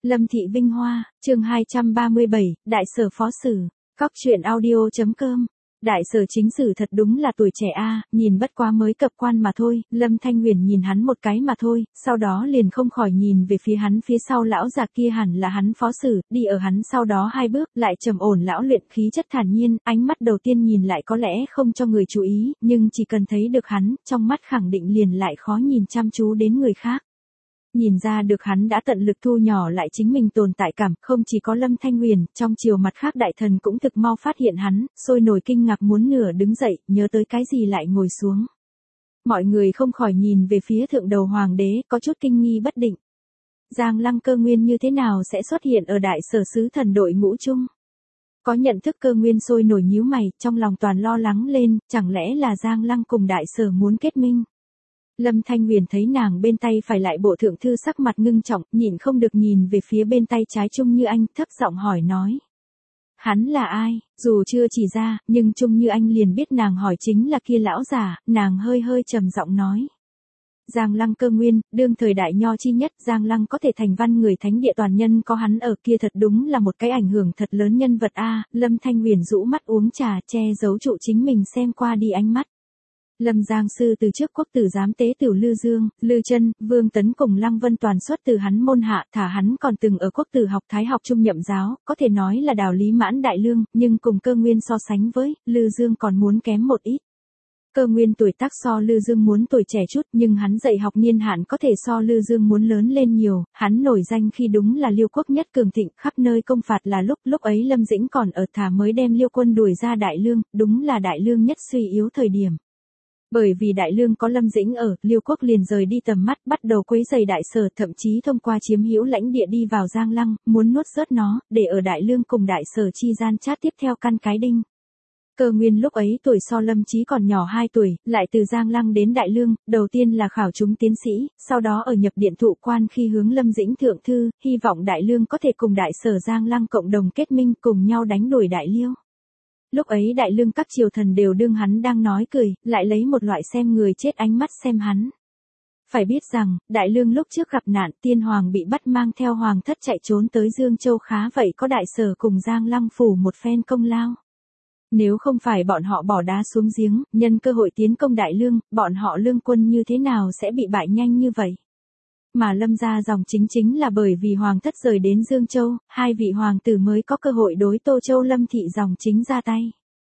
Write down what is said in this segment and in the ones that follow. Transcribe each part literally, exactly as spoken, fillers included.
Lâm Thị Vinh Hoa, chương hai trăm ba mươi bảy, Đại Sở Phó Sử, Cóc truyện audio.com. Đại Sở chính sử thật đúng là tuổi trẻ a, nhìn bất quá mới cập quan mà thôi. Lâm Thanh Huyền nhìn hắn một cái mà thôi, sau đó liền không khỏi nhìn về phía hắn phía sau lão già kia, hẳn là hắn phó sử, đi ở hắn sau đó hai bước, lại trầm ổn lão luyện, khí chất thản nhiên, ánh mắt đầu tiên nhìn lại có lẽ không cho người chú ý, nhưng chỉ cần thấy được hắn, trong mắt khẳng định liền lại khó nhìn chăm chú đến người khác. Nhìn ra được hắn đã tận lực thu nhỏ lại chính mình tồn tại cảm, không chỉ có Lâm Thanh Huyền, trong chiều mặt khác đại thần cũng thực mau phát hiện hắn, sôi nổi kinh ngạc muốn nửa đứng dậy, nhớ tới cái gì lại ngồi xuống. Mọi người không khỏi nhìn về phía thượng đầu hoàng đế, có chút kinh nghi bất định. Giang Lăng Cơ Nguyên như thế nào sẽ xuất hiện ở Đại Sở sứ thần đội ngũ chung? Có nhận thức Cơ Nguyên sôi nổi nhíu mày, trong lòng toàn lo lắng lên, chẳng lẽ là Giang Lăng cùng Đại Sở muốn kết minh? Lâm Thanh Huyền thấy nàng bên tay phải lại bộ thượng thư sắc mặt ngưng trọng, nhịn không được nhìn về phía bên tay trái Trung Như Anh, thấp giọng hỏi nói. Hắn là ai? Dù chưa chỉ ra, nhưng Trung Như Anh liền biết nàng hỏi chính là kia lão giả, nàng hơi hơi trầm giọng nói. Giang Lăng Cơ Nguyên, đương thời đại nho chi nhất, Giang Lăng có thể thành văn người thánh địa toàn nhân có hắn ở kia thật đúng là một cái ảnh hưởng thật lớn nhân vật a. Lâm Thanh Huyền rũ mắt uống trà, che giấu trụ chính mình xem qua đi ánh mắt. Lâm Giang Sư từ trước quốc tử giám tế tiểu Lư Dương, Lư Chân, Vương Tấn cùng Lăng Vân toàn xuất từ hắn môn hạ, thả hắn còn từng ở quốc tử học thái học trung nhậm giáo, có thể nói là đạo lý mãn đại lương, nhưng cùng Cơ Nguyên so sánh với, Lư Dương còn muốn kém một ít. Cơ Nguyên tuổi tác so Lư Dương muốn tuổi trẻ chút, nhưng hắn dạy học niên hạn có thể so Lư Dương muốn lớn lên nhiều, hắn nổi danh khi đúng là Liêu quốc nhất cường thịnh, khắp nơi công phạt là lúc, lúc ấy Lâm Dĩnh còn ở, thả mới đem Liêu quân đuổi ra Đại Lương, đúng là Đại Lương nhất suy yếu thời điểm. Bởi vì Đại Lương có Lâm Dĩnh ở, Liêu quốc liền rời đi tầm mắt, bắt đầu quấy rầy Đại Sở, thậm chí thông qua chiếm hữu lãnh địa đi vào Giang Lăng, muốn nuốt rớt nó, để ở Đại Lương cùng Đại Sở chi gian chát tiếp theo căn cái đinh. Cơ Nguyên lúc ấy tuổi so Lâm Chí còn nhỏ hai tuổi, lại từ Giang Lăng đến Đại Lương, đầu tiên là khảo chúng tiến sĩ, sau đó ở nhập điện thụ quan khi hướng Lâm Dĩnh thượng thư, hy vọng Đại Lương có thể cùng Đại Sở Giang Lăng cộng đồng kết minh, cùng nhau đánh đuổi Đại Liêu. Lúc ấy Đại Lương các triều thần đều đương hắn đang nói cười, lại lấy một loại xem người chết ánh mắt xem hắn. Phải biết rằng, Đại Lương lúc trước gặp nạn, tiên hoàng bị bắt mang theo hoàng thất chạy trốn tới Dương Châu, khá vậy có Đại Sở cùng Giang Lăng phủ một phen công lao. Nếu không phải bọn họ bỏ đá xuống giếng, nhân cơ hội tiến công Đại Lương, bọn họ lương quân như thế nào sẽ bị bại nhanh như vậy? Mà Lâm gia dòng chính chính là bởi vì hoàng thất rời đến Dương Châu, hai vị hoàng tử mới có cơ hội đối Tô Châu Lâm thị dòng chính ra tay.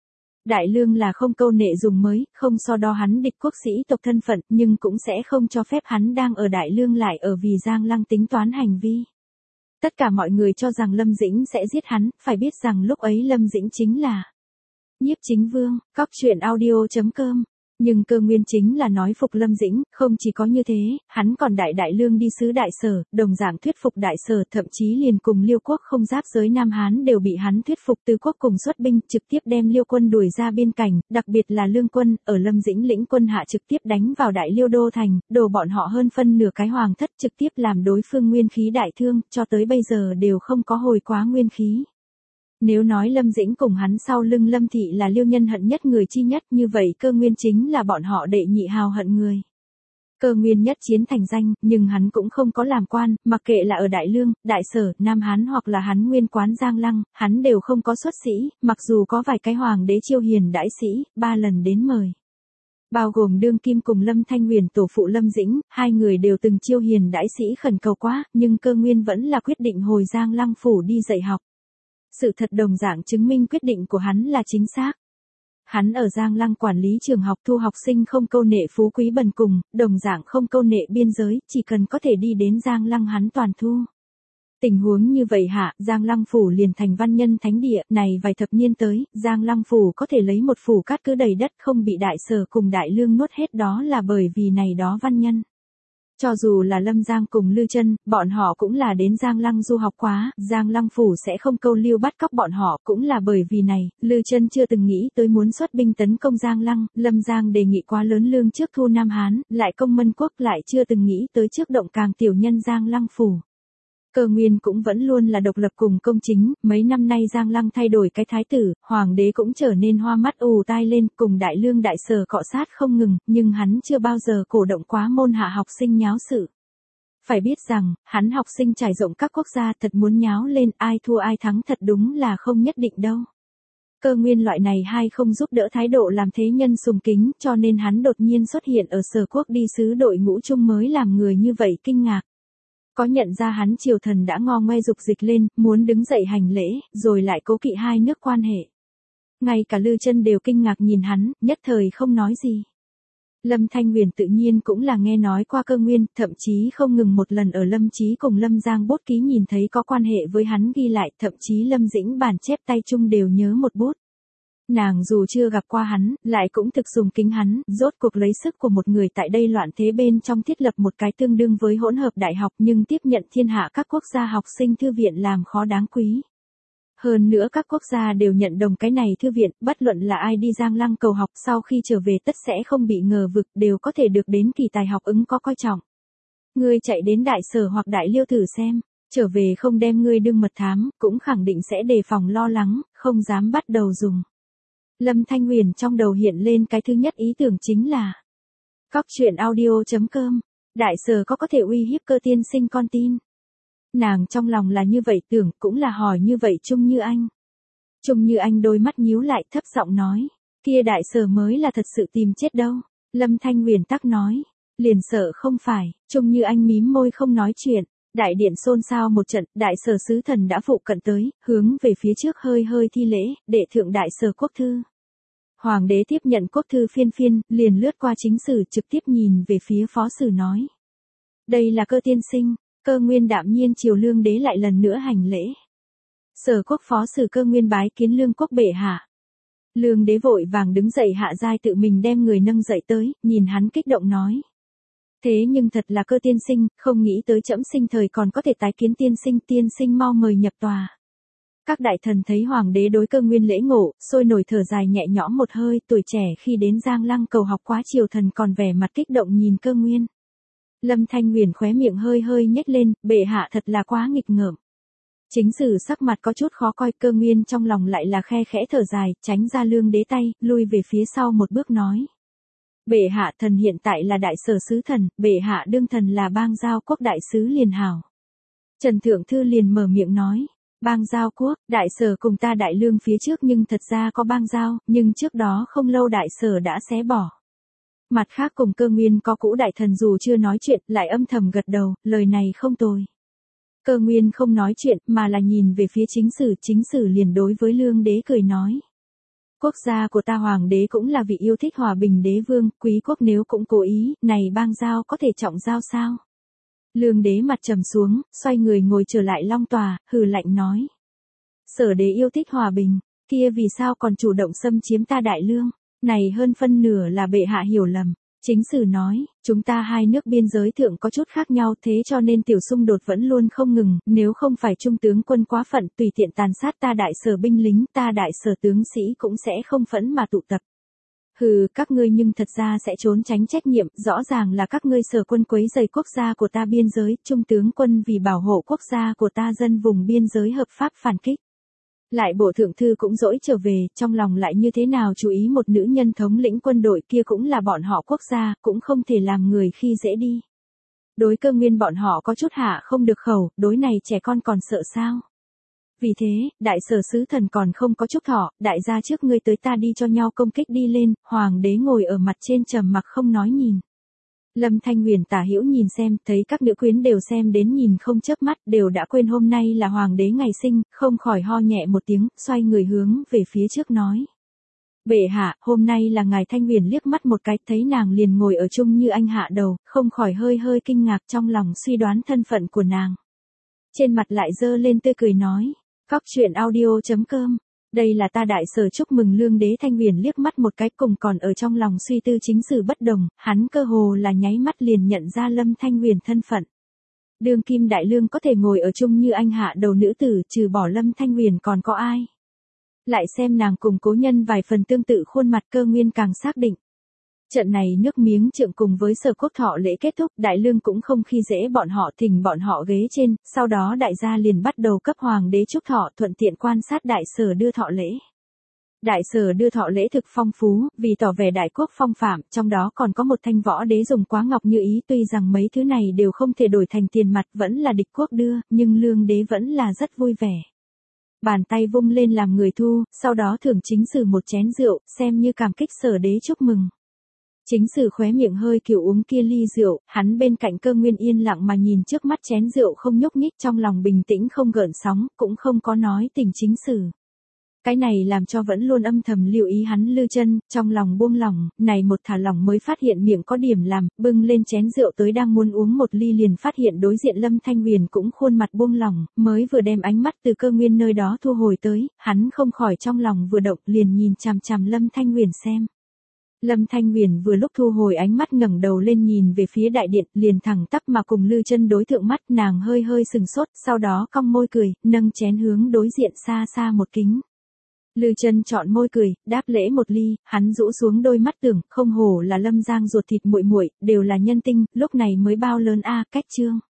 Đại Lương là không câu nệ dùng mới, không so đo hắn địch quốc sĩ tộc thân phận, nhưng cũng sẽ không cho phép hắn đang ở Đại Lương lại ở vì Giang Lăng tính toán hành vi. Tất cả mọi người cho rằng Lâm Dĩnh sẽ giết hắn, phải biết rằng lúc ấy Lâm Dĩnh chính là Nhiếp Chính Vương, Cóc truyện audio.com. Nhưng Cơ Nguyên chính là nói phục Lâm Dĩnh, không chỉ có như thế, hắn còn đại Đại Lương đi sứ Đại Sở, đồng dạng thuyết phục Đại Sở, thậm chí liền cùng Liêu quốc không giáp giới Nam Hán đều bị hắn thuyết phục tứ quốc cùng xuất binh, trực tiếp đem Liêu quân đuổi ra biên cảnh, đặc biệt là Lương quân, ở Lâm Dĩnh lĩnh quân hạ trực tiếp đánh vào Đại Liêu đô thành, đổ bọn họ hơn phân nửa cái hoàng thất, trực tiếp làm đối phương nguyên khí đại thương, cho tới bây giờ đều không có hồi quá nguyên khí. Nếu nói Lâm Dĩnh cùng hắn sau lưng Lâm thị là Liêu nhân hận nhất người chi nhất, như vậy Cơ Nguyên chính là bọn họ đệ nhị hào hận người. Cơ Nguyên nhất chiến thành danh, nhưng hắn cũng không có làm quan, mặc kệ là ở Đại Lương, Đại Sở, Nam Hán hoặc là hắn nguyên quán Giang Lăng, hắn đều không có xuất sĩ, mặc dù có vài cái hoàng đế chiêu hiền đãi sĩ, ba lần đến mời. Bao gồm đương kim cùng Lâm Thanh Huyền tổ phụ Lâm Dĩnh, hai người đều từng chiêu hiền đãi sĩ khẩn cầu quá, nhưng Cơ Nguyên vẫn là quyết định hồi Giang Lăng phủ đi dạy học. Sự thật đồng dạng chứng minh quyết định của hắn là chính xác. Hắn ở Giang Lăng quản lý trường học, thu học sinh không câu nệ phú quý bần cùng, đồng dạng không câu nệ biên giới, chỉ cần có thể đi đến Giang Lăng hắn toàn thu. Tình huống như vậy hạ, Giang Lăng phủ liền thành văn nhân thánh địa, này vài thập niên tới, Giang Lăng phủ có thể lấy một phủ cát cứ đầy đất không bị Đại Sở cùng Đại Lương nuốt hết, đó là bởi vì này đó văn nhân. Cho dù là Lâm Giang cùng Lư Chân, bọn họ cũng là đến Giang Lăng du học quá, Giang Lăng phủ sẽ không câu lưu bắt cóc bọn họ, cũng là bởi vì này, Lư Chân chưa từng nghĩ tới muốn xuất binh tấn công Giang Lăng, Lâm Giang đề nghị quá lớn lương trước thu Nam Hán, lại công Mân Quốc, lại chưa từng nghĩ tới trước động càng tiểu nhân Giang Lăng phủ. Cơ Nguyên cũng vẫn luôn là độc lập cùng công chính, mấy năm nay Giang Lăng thay đổi cái thái tử, hoàng đế cũng trở nên hoa mắt ù tai lên, cùng Đại Lương Đại Sở cọ sát không ngừng, nhưng hắn chưa bao giờ cổ động quá môn hạ học sinh nháo sự. Phải biết rằng, hắn học sinh trải rộng các quốc gia thật muốn nháo lên ai thua ai thắng thật đúng là không nhất định đâu. Cơ Nguyên loại này hay không giúp đỡ thái độ làm thế nhân sùng kính cho nên hắn đột nhiên xuất hiện ở Sở Quốc đi sứ đội ngũ chung mới làm người như vậy kinh ngạc. Có nhận ra hắn triều thần đã ngo ngoe dục dịch lên, muốn đứng dậy hành lễ, rồi lại cố kỵ hai nước quan hệ. Ngay cả Lư Chân đều kinh ngạc nhìn hắn, nhất thời không nói gì. Lâm Thanh Huyền tự nhiên cũng là nghe nói qua Cơ Nguyên, thậm chí không ngừng một lần ở Lâm Chí cùng Lâm Giang bút ký nhìn thấy có quan hệ với hắn ghi lại, thậm chí Lâm Dĩnh bản chép tay chung đều nhớ một bút. Nàng dù chưa gặp qua hắn, lại cũng thực sùng kính hắn, rốt cuộc lấy sức của một người tại đây loạn thế bên trong thiết lập một cái tương đương với hỗn hợp đại học nhưng tiếp nhận thiên hạ các quốc gia học sinh thư viện làm khó đáng quý. Hơn nữa các quốc gia đều nhận đồng cái này thư viện, bất luận là ai đi Giang Lăng cầu học sau khi trở về tất sẽ không bị ngờ vực, đều có thể được đến kỳ tài học ứng có coi trọng. Ngươi chạy đến Đại Sở hoặc Đại Liêu thử xem, trở về không đem ngươi đương mật thám, cũng khẳng định sẽ đề phòng lo lắng, không dám bắt đầu dùng. Lâm Thanh Huyền trong đầu hiện lên cái thứ nhất ý tưởng chính là Cóc truyện audio chấm com, Đại Sở có có thể uy hiếp Cơ tiên sinh con tin. Nàng trong lòng là như vậy tưởng, cũng là hỏi như vậy Trung Như Anh. Trung Như Anh đôi mắt nhíu lại thấp giọng nói, kia Đại Sở mới là thật sự tìm chết đâu. Lâm Thanh Huyền tắc nói, liền sợ không phải. Trung Như Anh mím môi không nói chuyện. Đại điện xôn xao một trận, Đại Sở sứ thần đã phụ cận tới, hướng về phía trước hơi hơi thi lễ, đệ thượng Đại Sở quốc thư. Hoàng đế tiếp nhận quốc thư phiên phiên, liền lướt qua chính sử trực tiếp nhìn về phía phó sử nói. Đây là Cơ tiên sinh. Cơ Nguyên đạm nhiên chiều Lương đế lại lần nữa hành lễ. Sở quốc phó sử Cơ Nguyên bái kiến Lương quốc bệ hạ. Lương đế vội vàng đứng dậy hạ giai tự mình đem người nâng dậy tới, nhìn hắn kích động nói. Thế nhưng thật là Cơ tiên sinh, không nghĩ tới trẫm sinh thời còn có thể tái kiến tiên sinh, tiên sinh mau mời nhập tòa. Các đại thần thấy hoàng đế đối Cơ Nguyên lễ ngộ, sôi nổi thở dài nhẹ nhõm một hơi, tuổi trẻ khi đến Giang Lăng cầu học quá triều thần còn vẻ mặt kích động nhìn Cơ Nguyên. Lâm Thanh Huyền khóe miệng hơi hơi nhếch lên, bệ hạ thật là quá nghịch ngợm. Chính sử sắc mặt có chút khó coi, Cơ Nguyên trong lòng lại là khe khẽ thở dài, tránh ra Lương đế tay, lui về phía sau một bước nói. Bệ hạ thần hiện tại là Đại Sở sứ thần, bệ hạ đương thần là bang giao quốc đại sứ liền hảo. Trần Thượng Thư liền mở miệng nói. Bang giao quốc, Đại Sở cùng ta Đại Lương phía trước nhưng thật ra có bang giao, nhưng trước đó không lâu Đại Sở đã xé bỏ. Mặt khác cùng Cơ Nguyên có cũ đại thần dù chưa nói chuyện, lại âm thầm gật đầu, lời này không tồi. Cơ Nguyên không nói chuyện, mà là nhìn về phía chính sử, chính sử liền đối với Lương đế cười nói. Quốc gia của ta hoàng đế cũng là vị yêu thích hòa bình đế vương, quý quốc nếu cũng cố ý, này bang giao có thể trọng giao sao? Lương đế mặt trầm xuống, xoay người ngồi trở lại long tòa, hừ lạnh nói. Sở đế yêu thích hòa bình, kia vì sao còn chủ động xâm chiếm ta Đại Lương? Này hơn phân nửa là bệ hạ hiểu lầm. Chính sử nói, chúng ta hai nước biên giới thượng có chút khác nhau thế cho nên tiểu xung đột vẫn luôn không ngừng, nếu không phải trung tướng quân quá phận tùy tiện tàn sát ta Đại Sở binh lính, ta Đại Sở tướng sĩ cũng sẽ không phẫn mà tụ tập. Hừ, các ngươi nhưng thật ra sẽ trốn tránh trách nhiệm, rõ ràng là các ngươi Sở quân quấy rầy quốc gia của ta biên giới, trung tướng quân vì bảo hộ quốc gia của ta dân vùng biên giới hợp pháp phản kích. Lại bộ thượng thư cũng dỗi trở về, trong lòng lại như thế nào chú ý một nữ nhân thống lĩnh quân đội kia cũng là bọn họ quốc gia, cũng không thể làm người khi dễ đi. Đối Cơ Nguyên bọn họ có chút hạ không được khẩu, đối này trẻ con còn sợ sao. Vì thế, Đại Sở sứ thần còn không có chút thọ, đại gia trước ngươi tới ta đi cho nhau công kích đi lên, hoàng đế ngồi ở mặt trên trầm mặc không nói nhìn. Lâm Thanh Huyền tả hữu nhìn xem, thấy các nữ quyến đều xem đến nhìn không chớp mắt, đều đã quên hôm nay là hoàng đế ngày sinh, không khỏi ho nhẹ một tiếng, xoay người hướng về phía trước nói. Bệ hạ, hôm nay là ngài. Thanh Huyền liếc mắt một cái, thấy nàng liền ngồi ở chung Như Anh hạ đầu, không khỏi hơi hơi kinh ngạc trong lòng suy đoán thân phận của nàng. Trên mặt lại dơ lên tươi cười nói, cóc truyện audio chấm com. Đây là ta Đại Sở chúc mừng. Lương đế. Thanh Huyền liếc mắt một cái cùng còn ở trong lòng suy tư chính sử bất đồng, hắn cơ hồ là nháy mắt liền nhận ra Lâm Thanh Huyền thân phận. Đương kim Đại Lương có thể ngồi ở chung Như Anh hạ đầu nữ tử trừ bỏ Lâm Thanh Huyền còn có ai. Lại xem nàng cùng cố nhân vài phần tương tự khuôn mặt, Cơ Nguyên càng xác định. Trận này nước miếng trượng cùng với Sở quốc thọ lễ kết thúc, Đại Lương cũng không khi dễ bọn họ, thỉnh bọn họ ghế trên, sau đó đại gia liền bắt đầu cấp hoàng đế chúc thọ, thuận tiện quan sát Đại Sở đưa thọ lễ. Đại sở đưa thọ lễ thực phong phú, vì tỏ vẻ đại quốc phong phạm, trong đó còn có một thanh võ đế dùng quá ngọc như ý, tuy rằng mấy thứ này đều không thể đổi thành tiền mặt, vẫn là địch quốc đưa, nhưng lương đế vẫn là rất vui vẻ. Bàn tay vung lên làm người thu, sau đó thưởng chính sử một chén rượu, xem như cảm kích sở đế chúc mừng. Chính sử khóe miệng hơi kiểu uống kia ly rượu, hắn bên cạnh Cơ Nguyên yên lặng mà nhìn trước mắt chén rượu không nhúc nhích, trong lòng bình tĩnh không gợn sóng, cũng không có nói tình chính sử. Cái này làm cho vẫn luôn âm thầm lưu ý hắn Lư Chân, trong lòng buông lỏng, này một thả lỏng mới phát hiện miệng có điểm làm, bưng lên chén rượu tới đang muốn uống một ly liền phát hiện đối diện Lâm Thanh Huyền cũng khuôn mặt buông lỏng, mới vừa đem ánh mắt từ Cơ Nguyên nơi đó thu hồi tới, hắn không khỏi trong lòng vừa động liền nhìn chằm chằm Lâm Thanh Huyền xem. Lâm Thanh Huyền vừa lúc thu hồi ánh mắt ngẩng đầu lên nhìn về phía đại điện, liền thẳng tắp mà cùng Lư Chân đối thượng mắt, nàng hơi hơi sừng sốt, sau đó cong môi cười, nâng chén hướng đối diện xa xa một kính. Lư Chân chọn môi cười, đáp lễ một ly, hắn rũ xuống đôi mắt tưởng, không hổ là Lâm Giang ruột thịt muội muội, đều là nhân tinh, lúc này mới bao lớn a, cách trương.